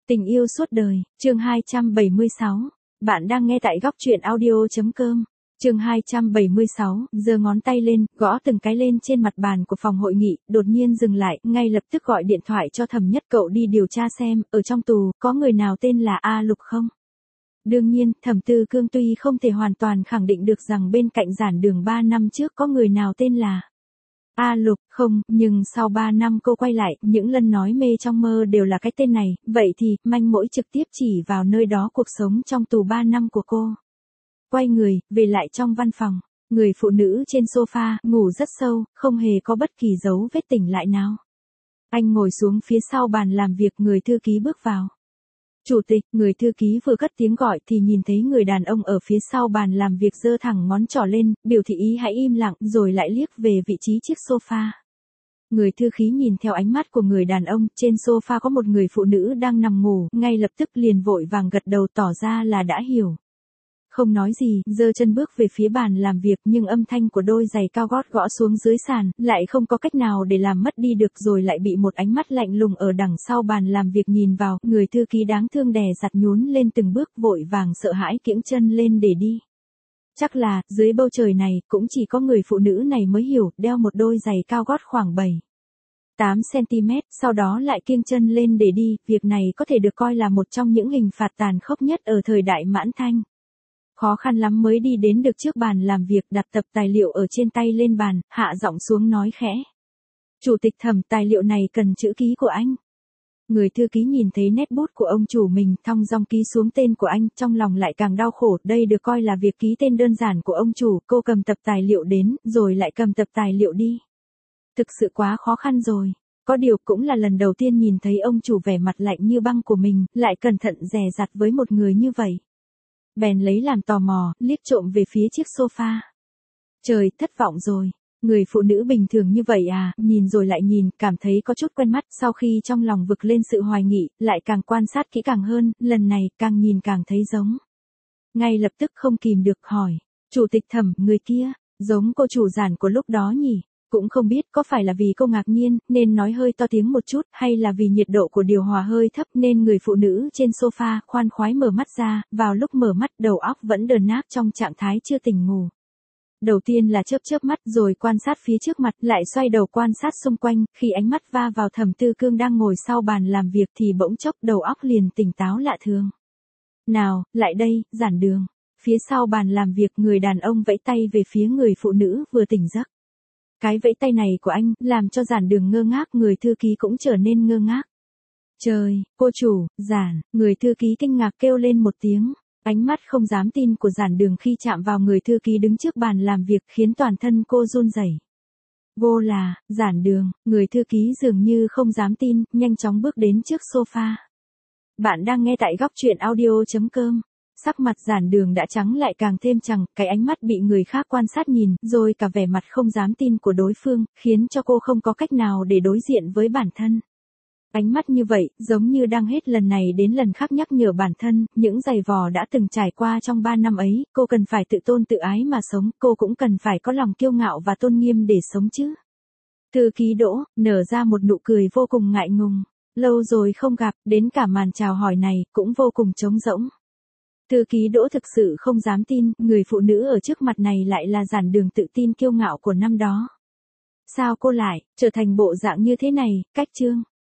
Tình yêu suốt đời, chương 276. Bạn đang nghe tại góc truyện audio.com. Chương 276, giơ ngón tay lên, gõ từng cái lên trên mặt bàn của phòng hội nghị, đột nhiên dừng lại, ngay lập tức gọi điện thoại cho Thẩm Nhất cậu đi điều tra xem, ở trong tù, có người nào tên là A Lục không? Đương nhiên, Thẩm Tư Cương tuy không thể hoàn toàn khẳng định được rằng bên cạnh giản đường 3 năm trước có người nào tên là A Lục, không, nhưng sau 3 năm cô quay lại, những lần nói mê trong mơ đều là cái tên này, vậy thì, manh mối trực tiếp chỉ vào nơi đó cuộc sống trong tù 3 năm của cô. Quay người, về lại trong văn phòng, người phụ nữ trên sofa, ngủ rất sâu, không hề có bất kỳ dấu vết tỉnh lại nào. Anh ngồi xuống phía sau bàn làm việc, người thư ký bước vào. Chủ tịch, người thư ký vừa cất tiếng gọi thì nhìn thấy người đàn ông ở phía sau bàn làm việc giơ thẳng ngón trỏ lên, biểu thị ý hãy im lặng, rồi lại liếc về vị trí chiếc sofa. Người thư ký nhìn theo ánh mắt của người đàn ông, trên sofa có một người phụ nữ đang nằm ngủ, ngay lập tức liền vội vàng gật đầu tỏ ra là đã hiểu. Không nói gì, giơ chân bước về phía bàn làm việc, nhưng âm thanh của đôi giày cao gót gõ xuống dưới sàn, lại không có cách nào để làm mất đi được, rồi lại bị một ánh mắt lạnh lùng ở đằng sau bàn làm việc nhìn vào, người thư ký đáng thương đè giặt nhún lên từng bước, vội vàng sợ hãi kiễng chân lên để đi. Chắc là, dưới bầu trời này, cũng chỉ có người phụ nữ này mới hiểu, đeo một đôi giày cao gót khoảng 7-8 cm, sau đó lại kiêng chân lên để đi, việc này có thể được coi là một trong những hình phạt tàn khốc nhất ở thời đại Mãn Thanh. Khó khăn lắm mới đi đến được trước bàn làm việc, đặt tập tài liệu ở trên tay lên bàn, hạ giọng xuống nói khẽ. Chủ tịch Thẩm, tài liệu này cần chữ ký của anh. Người thư ký nhìn thấy nét bút của ông chủ mình, thong dong ký xuống tên của anh, trong lòng lại càng đau khổ, đây được coi là việc ký tên đơn giản của ông chủ, cô cầm tập tài liệu đến, rồi lại cầm tập tài liệu đi. Thực sự quá khó khăn rồi. Có điều cũng là lần đầu tiên nhìn thấy ông chủ vẻ mặt lạnh như băng của mình, lại cẩn thận dè dặt với một người như vậy. Bèn lấy làm tò mò, liếc trộm về phía chiếc sofa. Trời, thất vọng rồi. Người phụ nữ bình thường như vậy à, nhìn rồi lại nhìn, cảm thấy có chút quen mắt, sau khi trong lòng vực lên sự hoài nghị, lại càng quan sát kỹ càng hơn, lần này, càng nhìn càng thấy giống. Ngay lập tức không kìm được hỏi, Chủ tịch Thẩm, người kia, giống cô chủ giản của lúc đó nhỉ? Cũng không biết có phải là vì cô ngạc nhiên, nên nói hơi to tiếng một chút, hay là vì nhiệt độ của điều hòa hơi thấp nên người phụ nữ trên sofa khoan khoái mở mắt ra, vào lúc mở mắt đầu óc vẫn đờn nát trong trạng thái chưa tỉnh ngủ. Đầu tiên là chớp chớp mắt rồi quan sát phía trước mặt, lại xoay đầu quan sát xung quanh, khi ánh mắt va vào Thẩm Tư Cương đang ngồi sau bàn làm việc thì bỗng chốc đầu óc liền tỉnh táo lạ thường. Nào, lại đây, giản đường. Phía sau bàn làm việc người đàn ông vẫy tay về phía người phụ nữ vừa tỉnh giấc. Cái vẫy tay này của anh, làm cho giản đường ngơ ngác, người thư ký cũng trở nên ngơ ngác. Trời, cô chủ, giản, người thư ký kinh ngạc kêu lên một tiếng, ánh mắt không dám tin của giản đường khi chạm vào người thư ký đứng trước bàn làm việc khiến toàn thân cô run rẩy. Vô là, giản đường, người thư ký dường như không dám tin, nhanh chóng bước đến trước sofa. Bạn đang nghe tại góc truyện audio.com. Sắc mặt giản đường đã trắng lại càng thêm trắng, cái ánh mắt bị người khác quan sát nhìn, rồi cả vẻ mặt không dám tin của đối phương, khiến cho cô không có cách nào để đối diện với bản thân. Ánh mắt như vậy, giống như đang hết lần này đến lần khác nhắc nhở bản thân, những giày vò đã từng trải qua trong 3 năm ấy, cô cần phải tự tôn tự ái mà sống, cô cũng cần phải có lòng kiêu ngạo và tôn nghiêm để sống chứ. Thư ký Đỗ, nở ra một nụ cười vô cùng ngại ngùng, lâu rồi không gặp, đến cả màn chào hỏi này, cũng vô cùng trống rỗng. Thư ký Đỗ thực sự không dám tin, người phụ nữ ở trước mặt này lại là giản đường tự tin kiêu ngạo của năm đó. Sao cô lại trở thành bộ dạng như thế này? Cách chương